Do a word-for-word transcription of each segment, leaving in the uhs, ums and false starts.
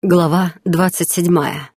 Глава двадцать седьмая.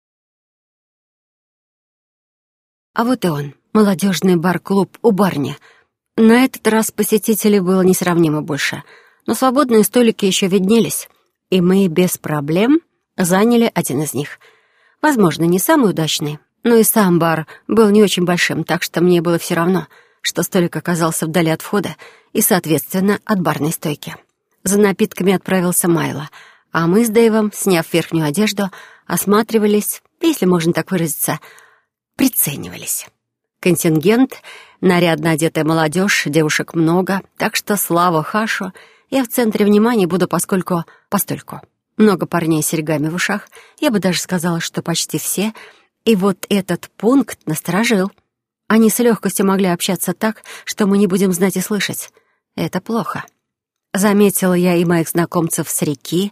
А вот и он, молодежный бар-клуб у Барни. На этот раз посетителей было несравнимо больше, но свободные столики еще виднелись, и мы без проблем заняли один из них. Возможно, не самый удачный, но и сам бар был не очень большим, так что мне было все равно, что столик оказался вдали от входа и, соответственно, от барной стойки. За напитками отправился Майло, а мы с Дэйвом, сняв верхнюю одежду, осматривались, если можно так выразиться, приценивались. Контингент, нарядно одетая молодежь, девушек много, так что слава Хашу, я в центре внимания буду поскольку постольку. Много парней с серьгами в ушах, я бы даже сказала, что почти все, и вот этот пункт насторожил. Они с легкостью могли общаться так, что мы не будем знать и слышать. Это плохо. Заметила я и моих знакомцев с реки,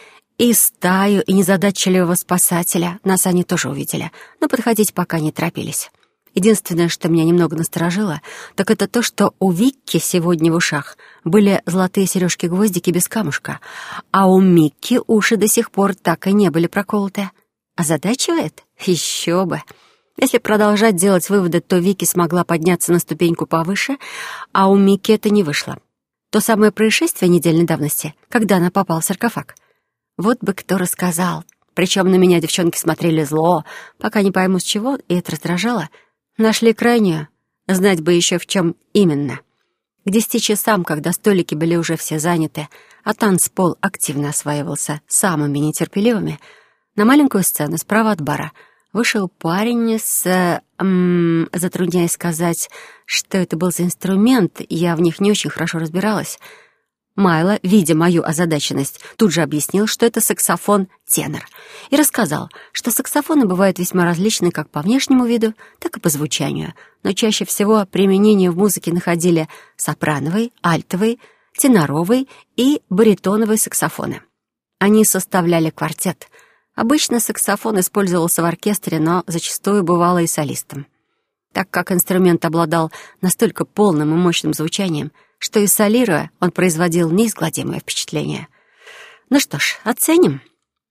и стаю, и незадачливого спасателя. Нас они тоже увидели, но подходить пока не торопились. Единственное, что меня немного насторожило, так это то, что у Викки сегодня в ушах были золотые сережки-гвоздики без камушка, а у Микки уши до сих пор так и не были проколоты. Озадачивает? Еще бы! Если продолжать делать выводы, то Вики смогла подняться на ступеньку повыше, а у Микки это не вышло. То самое происшествие недельной давности, когда она попала в саркофаг. Вот бы кто рассказал. Причем на меня девчонки смотрели зло, пока не пойму с чего, и это раздражало. Нашли крайнюю, знать бы еще в чем именно. К десяти часам, когда столики были уже все заняты, а танцпол активно осваивался самыми нетерпеливыми, на маленькую сцену справа от бара вышел парень с... М, затрудняясь сказать, что это был за инструмент, я в них не очень хорошо разбиралась. Майло, видя мою озадаченность, тут же объяснил, что это саксофон-тенор, и рассказал, что саксофоны бывают весьма различны как по внешнему виду, так и по звучанию, но чаще всего применение в музыке находили сопрановый, альтовый, теноровый и баритоновый саксофоны. Они составляли квартет. Обычно саксофон использовался в оркестре, но зачастую бывало и солистом. Так как инструмент обладал настолько полным и мощным звучанием, что и солируя, он производил неизгладимое впечатление. Ну что ж, оценим.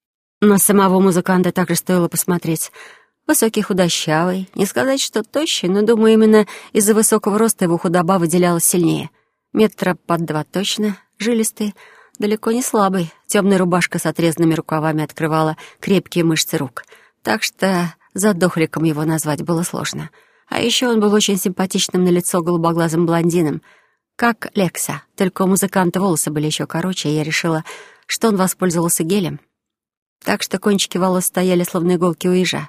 На самого музыканта также стоило посмотреть. Высокий, худощавый, не сказать, что тощий, но, думаю, именно из-за высокого роста его худоба выделялась сильнее. Метра под два точно, жилистый, далеко не слабый. Темная рубашка с отрезанными рукавами открывала крепкие мышцы рук, так что задохликом его назвать было сложно. А еще он был очень симпатичным на лицо голубоглазым блондином, как Лекса, только у музыканта волосы были еще короче, и я решила, что он воспользовался гелем. Так что кончики волос стояли, словно иголки у ежа.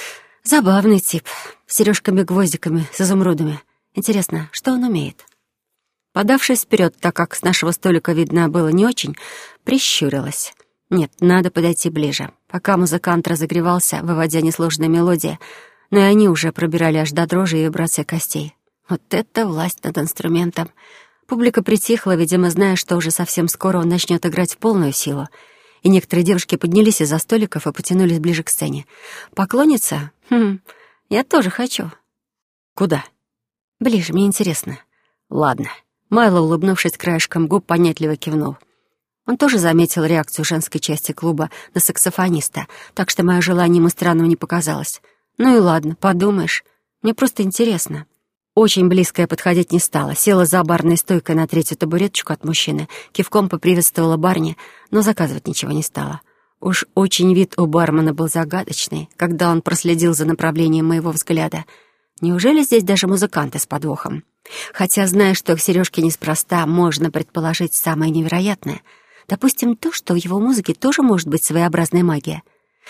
Забавный тип, с сережками-гвоздиками, с изумрудами. Интересно, что он умеет? Подавшись вперед, так как с нашего столика видно было не очень, прищурилась. Нет, надо подойти ближе. Пока музыкант разогревался, выводя несложные мелодии, но и они уже пробирали аж до дрожи и вибрации костей. Вот это власть над инструментом. Публика притихла, видимо, зная, что уже совсем скоро он начнет играть в полную силу. И некоторые девушки поднялись из-за столиков и потянулись ближе к сцене. Поклониться? Хм, я тоже хочу. Куда? Ближе, мне интересно. Ладно. Майло, улыбнувшись краешком губ, понятливо кивнул. Он тоже заметил реакцию женской части клуба на саксофониста, так что мое желание ему странным не показалось. Ну и ладно, подумаешь. Мне просто интересно. Очень близко я подходить не стала, села за барной стойкой на третью табуреточку от мужчины, кивком поприветствовала барни, но заказывать ничего не стала. Уж очень вид у бармена был загадочный, когда он проследил за направлением моего взгляда. Неужели здесь даже музыканты с подвохом? Хотя, зная, что их сережки неспроста, можно предположить самое невероятное. Допустим, то, что в его музыке тоже может быть своеобразная магия.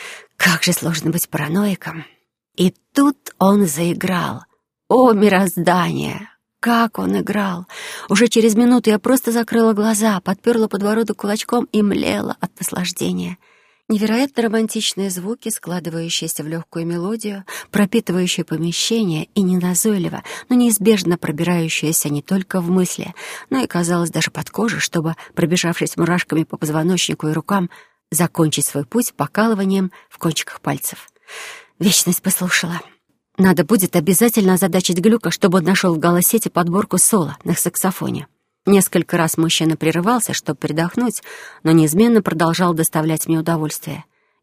Как же сложно быть параноиком. И тут он заиграл. О, мироздание! Как он играл! Уже через минуту я просто закрыла глаза, подперла подбородок кулачком и млела от наслаждения. Невероятно романтичные звуки, складывающиеся в легкую мелодию, пропитывающие помещение и неназойливо, но неизбежно пробирающиеся не только в мысли, но и, казалось, даже под кожу, чтобы, пробежавшись мурашками по позвоночнику и рукам, закончить свой путь покалыванием в кончиках пальцев. Вечность послушала. Надо будет обязательно озадачить Глюка, чтобы он нашел в голосете подборку соло на саксофоне. Несколько раз мужчина прерывался, чтобы передохнуть, но неизменно продолжал доставлять мне удовольствие.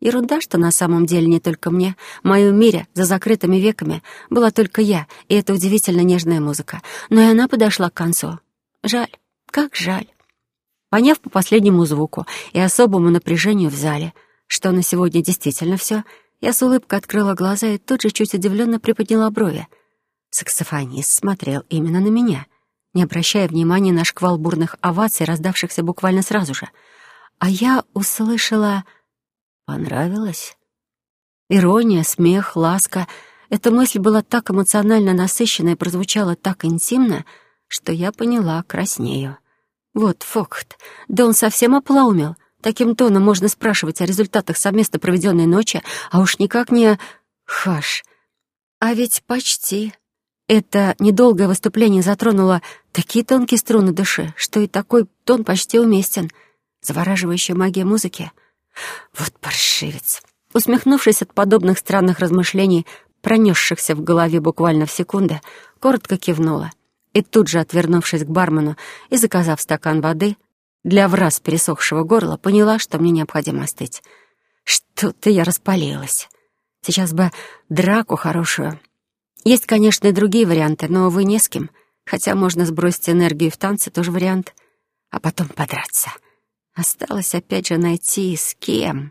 Ерунда, что на самом деле не только мне. В моем мире за закрытыми веками была только я, и эта удивительно нежная музыка. Но и она подошла к концу. Жаль, как жаль. Поняв по последнему звуку и особому напряжению в зале, что на сегодня действительно все, я с улыбкой открыла глаза и тут же чуть удивленно приподняла брови. Саксофонист смотрел именно на меня, не обращая внимания на шквал бурных оваций, раздавшихся буквально сразу же. А я услышала... Понравилось? Ирония, смех, ласка. Эта мысль была так эмоционально насыщена и прозвучала так интимно, что я поняла, краснею. Вот факт. Да он совсем оплаумел. Таким тоном можно спрашивать о результатах совместно проведенной ночи, а уж никак не... Хаш. А ведь почти. Это недолгое выступление затронуло такие тонкие струны души, что и такой тон почти уместен. Завораживающая магия музыки. Вот паршивец. Усмехнувшись от подобных странных размышлений, пронесшихся в голове буквально в секунды, коротко кивнула и тут же, отвернувшись к бармену и заказав стакан воды, для враз пересохшего горла, поняла, что мне необходимо остыть. Что-то я распалилась. Сейчас бы драку хорошую. Есть, конечно, и другие варианты, но, увы, не с кем. Хотя можно сбросить энергию в танце, тоже вариант. А потом подраться. Осталось опять же найти с кем.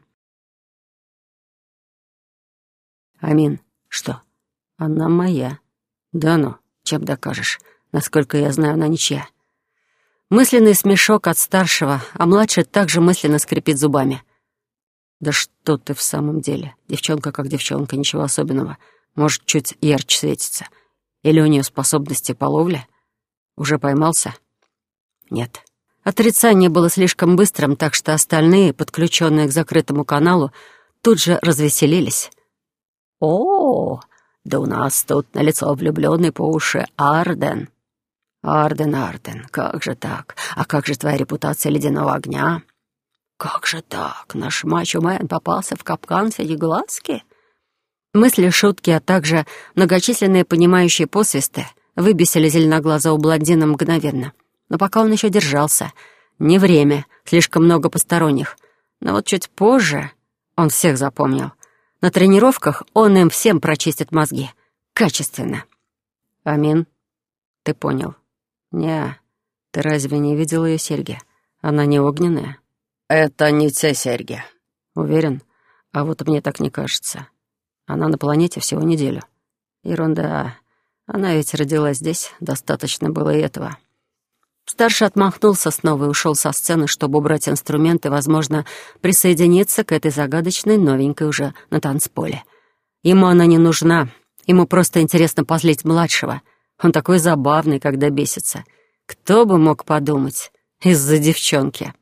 Амин, что? Она моя. Да ну, чем докажешь? Насколько я знаю, она ничья. Мысленный смешок от старшего, а младший также мысленно скрипит зубами. Да что ты в самом деле? Девчонка как девчонка, ничего особенного. Может, чуть ярче светится. Или у нее способности по ловле? Уже поймался? Нет. Отрицание было слишком быстрым, так что остальные, подключенные к закрытому каналу, тут же развеселились. «О, да у нас тут налицо влюбленный по уши Арден». «Арден, Арден, как же так? А как же твоя репутация ледяного огня?» «Как же так? Наш мачо-мен попался в капкан фиги-глазки?» Мысли, шутки, а также многочисленные понимающие посвисты выбесили зеленоглазого блондина мгновенно. Но пока он еще держался. Не время, слишком много посторонних. Но вот чуть позже он всех запомнил. На тренировках он им всем прочистит мозги. Качественно. «Амин, ты понял?» «Не, ты разве не видел ее серьги? Она не огненная?» «Это не те серьги». «Уверен? А вот мне так не кажется. Она на планете всего неделю». «Ерунда. Она ведь родилась здесь. Достаточно было и этого». Старший отмахнулся снова и ушел со сцены, чтобы убрать инструменты и, возможно, присоединиться к этой загадочной новенькой уже на танцполе. Ему она не нужна. Ему просто интересно позлить младшего. Он такой забавный, когда бесится. Кто бы мог подумать? Из-за девчонки.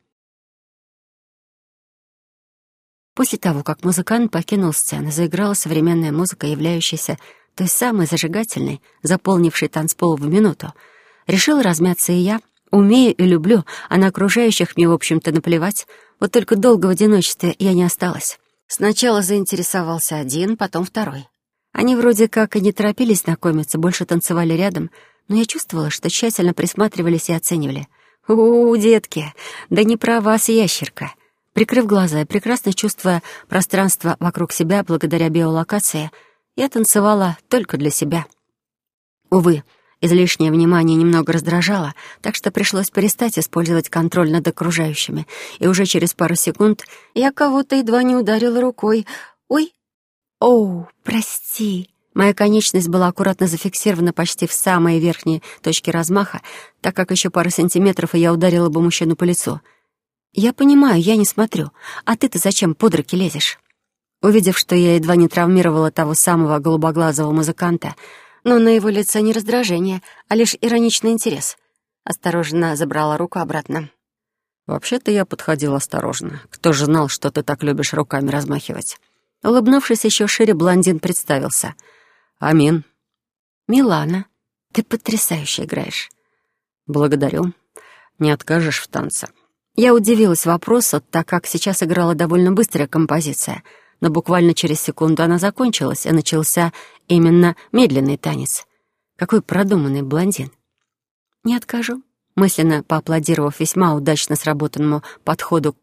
После того, как музыкант покинул сцену, заиграла современная музыка, являющаяся той самой зажигательной, заполнившей танцпол в минуту. Решила размяться и я. Умею и люблю, а на окружающих мне, в общем-то, наплевать. Вот только долго в одиночестве я не осталась. Сначала заинтересовался один, потом второй. Они вроде как и не торопились знакомиться, больше танцевали рядом, но я чувствовала, что тщательно присматривались и оценивали. «У-у, детки, да не про вас, ящерка!» Прикрыв глаза и прекрасно чувствуя пространство вокруг себя благодаря биолокации, я танцевала только для себя. Увы, излишнее внимание немного раздражало, так что пришлось перестать использовать контроль над окружающими, и уже через пару секунд я кого-то едва не ударила рукой. «Ой! Оу, прости!» Моя конечность была аккуратно зафиксирована почти в самой верхней точке размаха, так как еще пару сантиметров, и я ударила бы мужчину по лицу. «Я понимаю, я не смотрю. А ты-то зачем под руки лезешь?» Увидев, что я едва не травмировала того самого голубоглазого музыканта, но на его лице не раздражение, а лишь ироничный интерес, осторожно забрала руку обратно. «Вообще-то я подходил осторожно. Кто же знал, что ты так любишь руками размахивать?» Улыбнувшись еще шире, блондин представился. «Амин». «Милана, ты потрясающе играешь». «Благодарю. Не откажешь в танце». Я удивилась вопросу, так как сейчас играла довольно быстрая композиция, но буквально через секунду она закончилась, и начался именно медленный танец. Какой продуманный блондин. «Не откажу», мысленно поаплодировав весьма удачно сработанному подходу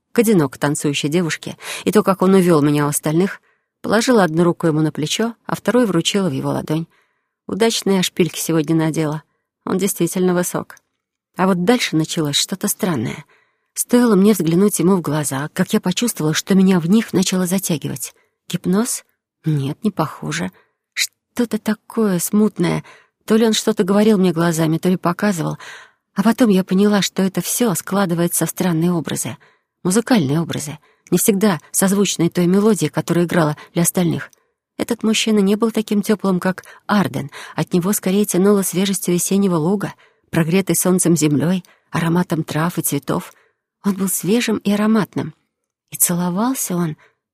к одиноко танцующей девушке, и то, как он увел меня у остальных, положила одну руку ему на плечо, а вторую вручила в его ладонь. Удачные шпильки сегодня надела. Он действительно высок. А вот дальше началось что-то странное. Стоило мне взглянуть ему в глаза, как я почувствовала, что меня в них начало затягивать. Гипноз? Нет, не похоже. Что-то такое смутное. То ли он что-то говорил мне глазами, то ли показывал. А потом я поняла, что это все складывается в странные образы. Музыкальные образы. Не всегда созвучные той мелодии, которая играла для остальных. Этот мужчина не был таким теплым, как Арден. От него скорее тянуло свежестью весеннего луга, прогретой солнцем землей, ароматом трав и цветов. Он был свежим и ароматным. И целовался он...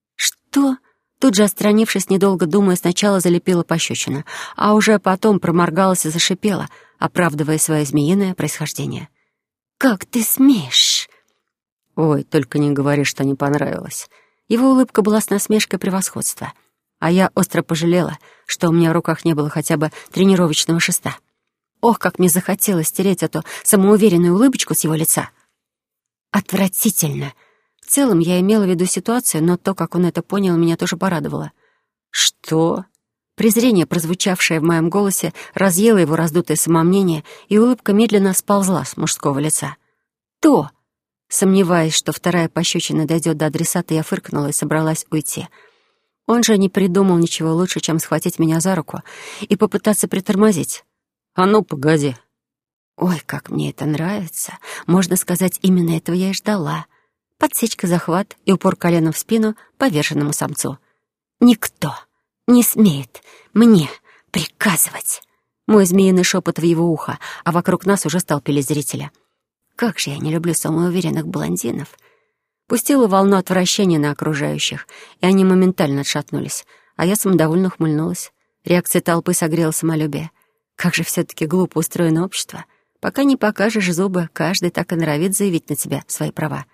Что? Тут же, отстранившись, недолго думая, сначала залепила пощечину, а уже потом проморгалась и зашипела, оправдывая свое змеиное происхождение. «Как ты смеешь?» «Ой, только не говори, что не понравилось». Его улыбка была с насмешкой превосходства, а я остро пожалела, что у меня в руках не было хотя бы тренировочного шеста. Ох, как мне захотелось стереть эту самоуверенную улыбочку с его лица. Отвратительно. В целом я имела в виду ситуацию, но то, как он это понял, меня тоже порадовало. «Что?» Презрение, прозвучавшее в моем голосе, разъело его раздутое самомнение, и улыбка медленно сползла с мужского лица. «То!» Сомневаясь, что вторая пощечина дойдет до адресата, я фыркнула и собралась уйти. Он же не придумал ничего лучше, чем схватить меня за руку и попытаться притормозить. «А ну, погоди!» Ой, как мне это нравится. Можно сказать, именно этого я и ждала. Подсечка, захват и упор коленом в спину поверженному самцу. «Никто не смеет мне приказывать!» Мой змеиный шепот в его ухо, а вокруг нас уже столпились зрители. Как же я не люблю самоуверенных блондинов. Пустила волну отвращения на окружающих, и они моментально отшатнулись, а я самодовольно ухмыльнулась. Реакция толпы согрела самолюбие. Как же все-таки глупо устроено общество. Пока не покажешь зубы, каждый так и норовит заявить на тебя свои права.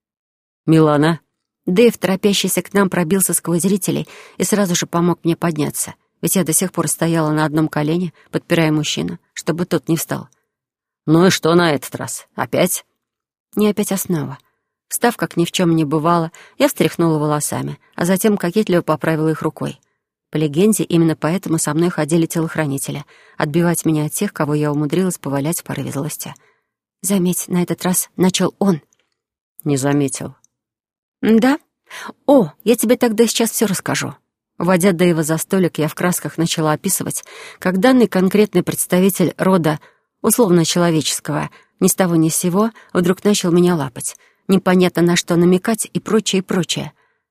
«Милана?» Дэйв, торопящийся к нам, пробился сквозь зрителей и сразу же помог мне подняться, ведь я до сих пор стояла на одном колене, подпирая мужчину, чтобы тот не встал. «Ну и что на этот раз? Опять?» Не опять, а снова. Встав, как ни в чем не бывало, я встряхнула волосами, а затем кокетливо поправила их рукой. По легенде, именно поэтому со мной ходили телохранители, отбивать меня от тех, кого я умудрилась повалять в порыве злости. Заметь, на этот раз начал он. «Не заметил». «Да? О, я тебе тогда сейчас все расскажу». Вводя Дэйва за столик, я в красках начала описывать, как данный конкретный представитель рода условно-человеческого ни с того ни с сего вдруг начал меня лапать. Непонятно на что намекать и прочее, и прочее.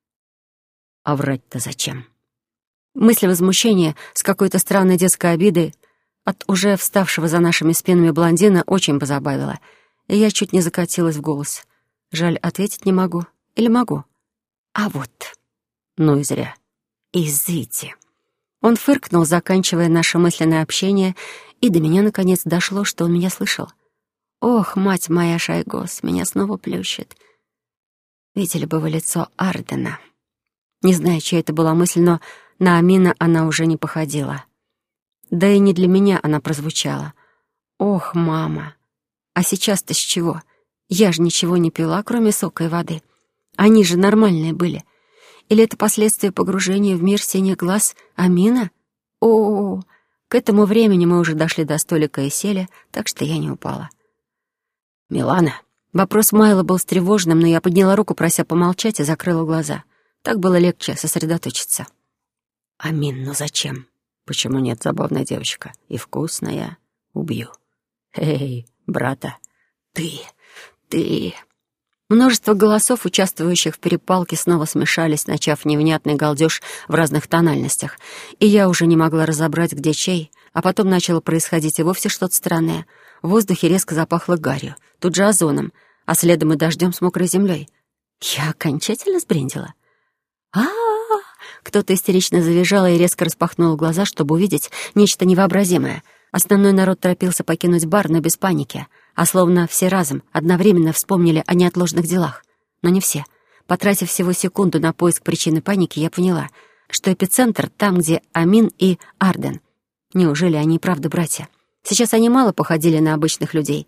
А врать-то зачем? Мысль возмущения с какой-то странной детской обидой от уже вставшего за нашими спинами блондина очень позабавила, и я чуть не закатилась в голос. Жаль, ответить не могу. Или могу? А вот. Ну и зря. «Изыди». Он фыркнул, заканчивая наше мысленное общение, и до меня наконец дошло, что он меня слышал. Ох, мать моя, Шайгос, меня снова плющит. Видели бы вы лицо Ардена. Не знаю, чья это была мысль, но на Амина она уже не походила. Да и не для меня она прозвучала. Ох, мама. А сейчас-то с чего? Я же ничего не пила, кроме сока и воды. Они же нормальные были. Или это последствия погружения в мир синих глаз Амина? О, к этому времени мы уже дошли до столика и сели, так что я не упала. «Милана?» Вопрос Майла был встревоженным, но я подняла руку, прося помолчать, и закрыла глаза. Так было легче сосредоточиться. «Амин, ну зачем? Почему нет, забавная девочка? И вкусная. Убью. Эй, брата, ты, ты...» Множество голосов, участвующих в перепалке, снова смешались, начав невнятный галдеж в разных тональностях, и я уже не могла разобрать, где чей, а потом начало происходить и вовсе что-то странное. В воздухе резко запахло гарью, тут же озоном, а следом и дождем с мокрой землей. Я окончательно сбрендила. а а Кто-то истерично завизжал и резко распахнул глаза, чтобы увидеть нечто невообразимое. Основной народ торопился покинуть бар, но без паники, а словно все разом, одновременно вспомнили о неотложных делах. Но не все. Потратив всего секунду на поиск причины паники, я поняла, что эпицентр там, где Амин и Арден. Неужели они и правда братья? Сейчас они мало походили на обычных людей,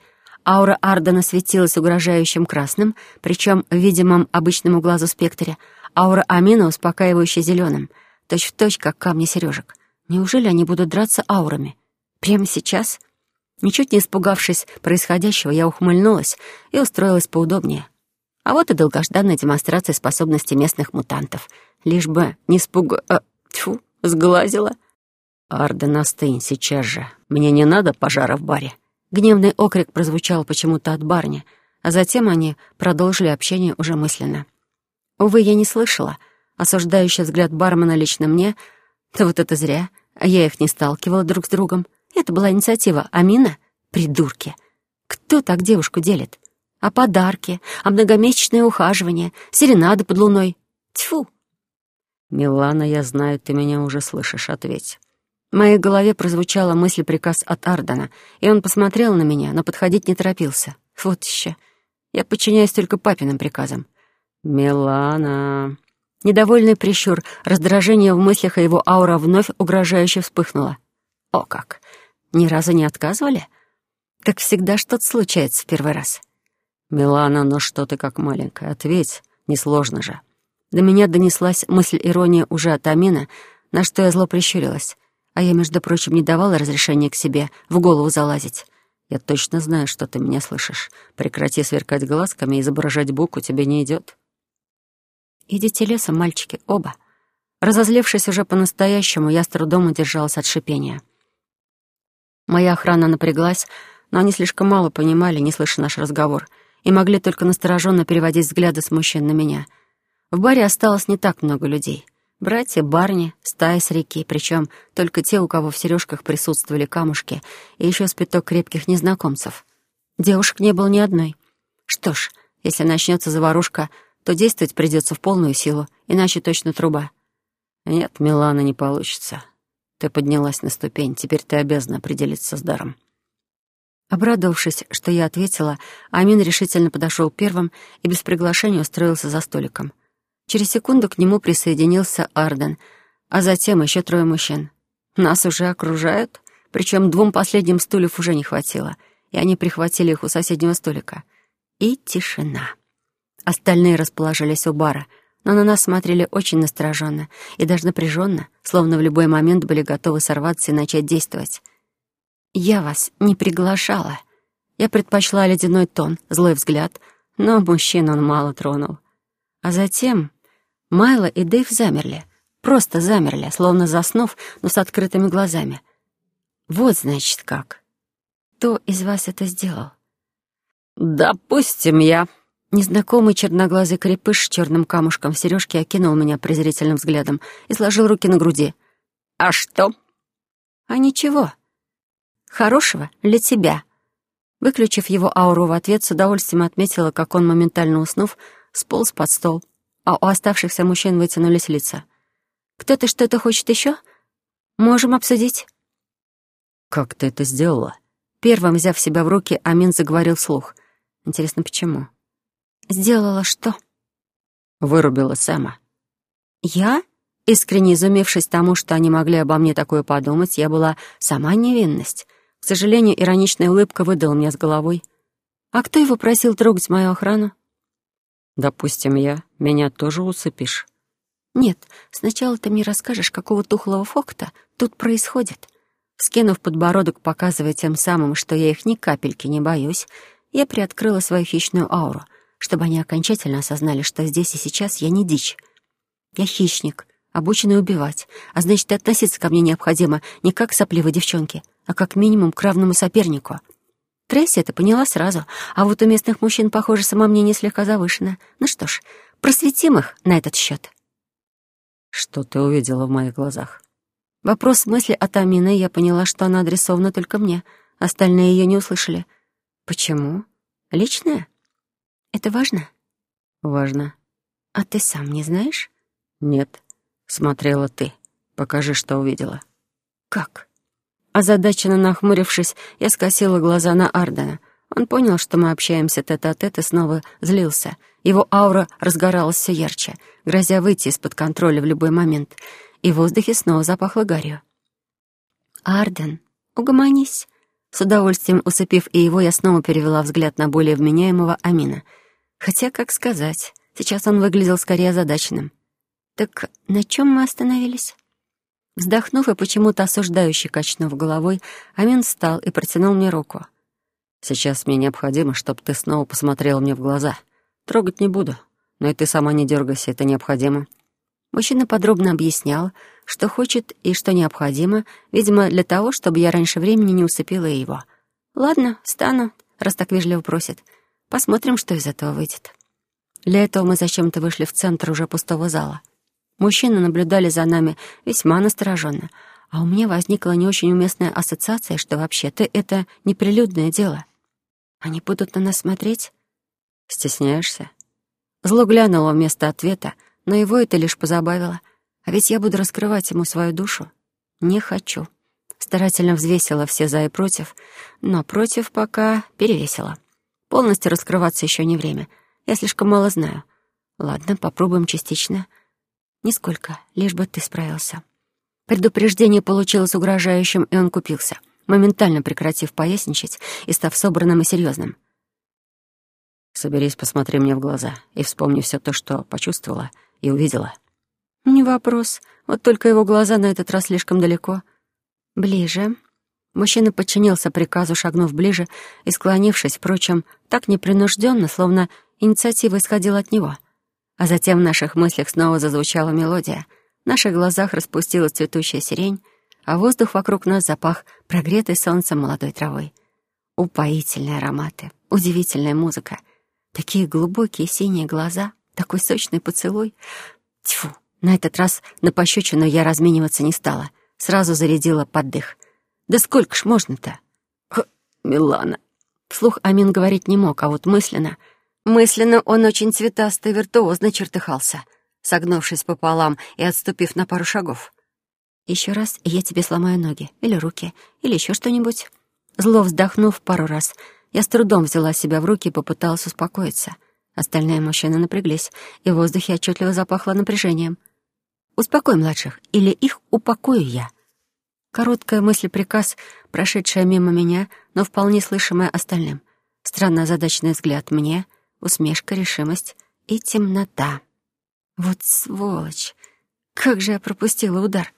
Аура Ардена светилась угрожающим красным, причем в видимом обычному глазу спектре. Аура Амина успокаивающе зеленым, точь-в-точь, как камни сережек. Неужели они будут драться аурами? Прямо сейчас? Ничуть не испугавшись происходящего, я ухмыльнулась и устроилась поудобнее. А вот и долгожданная демонстрация способностей местных мутантов. Лишь бы не спуга... А, тьфу, сглазила. «Арден, остынь сейчас же. Мне не надо пожара в баре». Гневный окрик прозвучал почему-то от барни, а затем они продолжили общение уже мысленно. Увы, я не слышала. Осуждающий взгляд бармена лично мне, да вот это зря. Я их не сталкивала друг с другом. Это была инициатива Амина? Придурки. Кто так девушку делит? А подарки, а многомесячное ухаживание, серенады под луной. Тьфу! «Милана, я знаю, ты меня уже слышишь. Ответь». В моей голове прозвучала мысль-приказ от Ардена, и он посмотрел на меня, но подходить не торопился. Вот еще. Я подчиняюсь только папиным приказам. «Милана...» Недовольный прищур, раздражение в мыслях, и его аура вновь угрожающе вспыхнула. О как! Ни разу не отказывали? Как всегда, что-то случается в первый раз. «Милана, ну что ты как маленькая? Ответь, несложно же». До меня донеслась мысль-ирония уже от Амина, на что я зло прищурилась. А я, между прочим, не давала разрешения к себе в голову залазить. «Я точно знаю, что ты меня слышишь. Прекрати сверкать глазками и изображать буку, тебе не идет». «Идите лесом, мальчики, оба». Разозлившись уже по-настоящему, я с трудом удержалась от шипения. Моя охрана напряглась, но они слишком мало понимали, не слыша наш разговор, и могли только настороженно переводить взгляды с мужчин на меня. В баре осталось не так много людей. Братья, барни, стая с реки, причем только те, у кого в сережках присутствовали камушки, и еще спиток крепких незнакомцев. Девушек не было ни одной. Что ж, если начнется заварушка, то действовать придется в полную силу, иначе точно труба. «Нет, Милана, не получится. Ты поднялась на ступень, теперь ты обязана определиться с даром». Обрадовавшись, что я ответила, Амин решительно подошел первым и без приглашения устроился за столиком. Через секунду к нему присоединился Арден, а затем еще трое мужчин. Нас уже окружают, причем двум последним стульев уже не хватило, и они прихватили их у соседнего столика. И тишина. Остальные расположились у бара, но на нас смотрели очень настороженно и даже напряженно, словно в любой момент были готовы сорваться и начать действовать. «Я вас не приглашала». Я предпочла ледяной тон, злой взгляд, но мужчин он мало тронул. А затем Майло и Дэйв замерли, просто замерли, словно заснув, но с открытыми глазами. Вот, значит, как. Кто из вас это сделал? «Допустим, я...» Незнакомый черноглазый крепыш с черным камушком в сережке окинул меня презрительным взглядом и сложил руки на груди. «А что?» «А ничего. Хорошего для тебя». Выключив его ауру в ответ, с удовольствием отметила, как он, моментально уснув, сполз под стол, а у оставшихся мужчин вытянулись лица. «Кто-то что-то хочет еще? Можем обсудить». «Как ты это сделала?» Первым, взяв себя в руки, Амин заговорил вслух. Интересно, почему? «Сделала что?» «Вырубила Сэма». «Я?» Искренне изумившись тому, что они могли обо мне такое подумать, я была сама невинность. К сожалению, ироничная улыбка выдала меня с головой. «А кто его просил трогать мою охрану?» «Допустим, я. Меня тоже усыпишь». «Нет, сначала ты мне расскажешь, какого тухлого фокта тут происходит». Скинув подбородок, показывая тем самым, что я их ни капельки не боюсь, я приоткрыла свою хищную ауру, чтобы они окончательно осознали, что здесь и сейчас я не дичь. Я хищник, обученный убивать, а значит, и относиться ко мне необходимо не как к сопливой девчонке, а как минимум к равному сопернику. Трейси это поняла сразу, а вот у местных мужчин, похоже, самомнение слегка завышено. Ну что ж, просветим их на этот счет. «Что ты увидела в моих глазах?» Вопрос мысли от Амины, я поняла, что она адресована только мне. Остальные ее не услышали. Почему? Личное? Это важно? Важно. А ты сам не знаешь? Нет. Смотрела ты. Покажи, что увидела. Как? Озадаченно нахмурившись, я скосила глаза на Ардена. Он понял, что мы общаемся тет-а-тет, и снова злился. Его аура разгоралась все ярче, грозя выйти из-под контроля в любой момент, и в воздухе снова запахло гарью. «Арден, угомонись», — С удовольствием усыпив и его, я снова перевела взгляд на более вменяемого Амина. Хотя, как сказать, сейчас он выглядел скорее озадаченным. «Так на чем мы остановились?» Вздохнув и почему-то осуждающе качнув головой, Амин встал и протянул мне руку. «Сейчас мне необходимо, чтобы ты снова посмотрела мне в глаза. Трогать не буду, но и ты сама не дергайся, это необходимо». Мужчина подробно объяснял, что хочет и что необходимо, видимо, для того, чтобы я раньше времени не усыпила его. «Ладно, встану, раз так вежливо просит. Посмотрим, что из этого выйдет». Для этого мы зачем-то вышли в центр уже пустого зала. Мужчины наблюдали за нами весьма настороженно, а у меня возникла не очень уместная ассоциация, что вообще-то это неприлюдное дело. Они будут на нас смотреть? «Стесняешься?» Зло глянуло вместо ответа, но его это лишь позабавило. А ведь я буду раскрывать ему свою душу. Не хочу. Старательно взвесила все за и против, но против пока перевесила. Полностью раскрываться еще не время. Я слишком мало знаю. Ладно, попробуем частично. Нисколько, лишь бы ты справился. Предупреждение получилось угрожающим, и он купился, моментально прекратив поясничать и став собранным и серьезным. «Соберись, посмотри мне в глаза и вспомни все то, что почувствовала и увидела». «Не вопрос. Вот только его глаза на этот раз слишком далеко. Ближе». Мужчина подчинился приказу, шагнув ближе и склонившись, впрочем, так непринужденно, словно инициатива исходила от него. А затем в наших мыслях снова зазвучала мелодия. В наших глазах распустилась цветущая сирень, а воздух вокруг нас запах прогретой солнцем молодой травой. Упоительные ароматы, удивительная музыка. Такие глубокие синие глаза, такой сочный поцелуй. Тьфу, на этот раз на пощечину я размениваться не стала. Сразу зарядила под дых. Да сколько ж можно-то? Х, Милана. Вслух Амин говорить не мог, а вот мысленно... Мысленно он очень цветасто и виртуозно чертыхался, согнувшись пополам и отступив на пару шагов. «Еще раз, и я тебе сломаю ноги, или руки, или еще что-нибудь». Зло вздохнув пару раз, я с трудом взяла себя в руки и попыталась успокоиться. Остальные мужчины напряглись, и в воздухе отчетливо запахло напряжением. «Успокой младших, или их упокою я». Короткая мысль-приказ, прошедшая мимо меня, но вполне слышимая остальным. Странно озадаченный взгляд мне, усмешка, решимость и темнота. Вот сволочь! Как же я пропустила удар!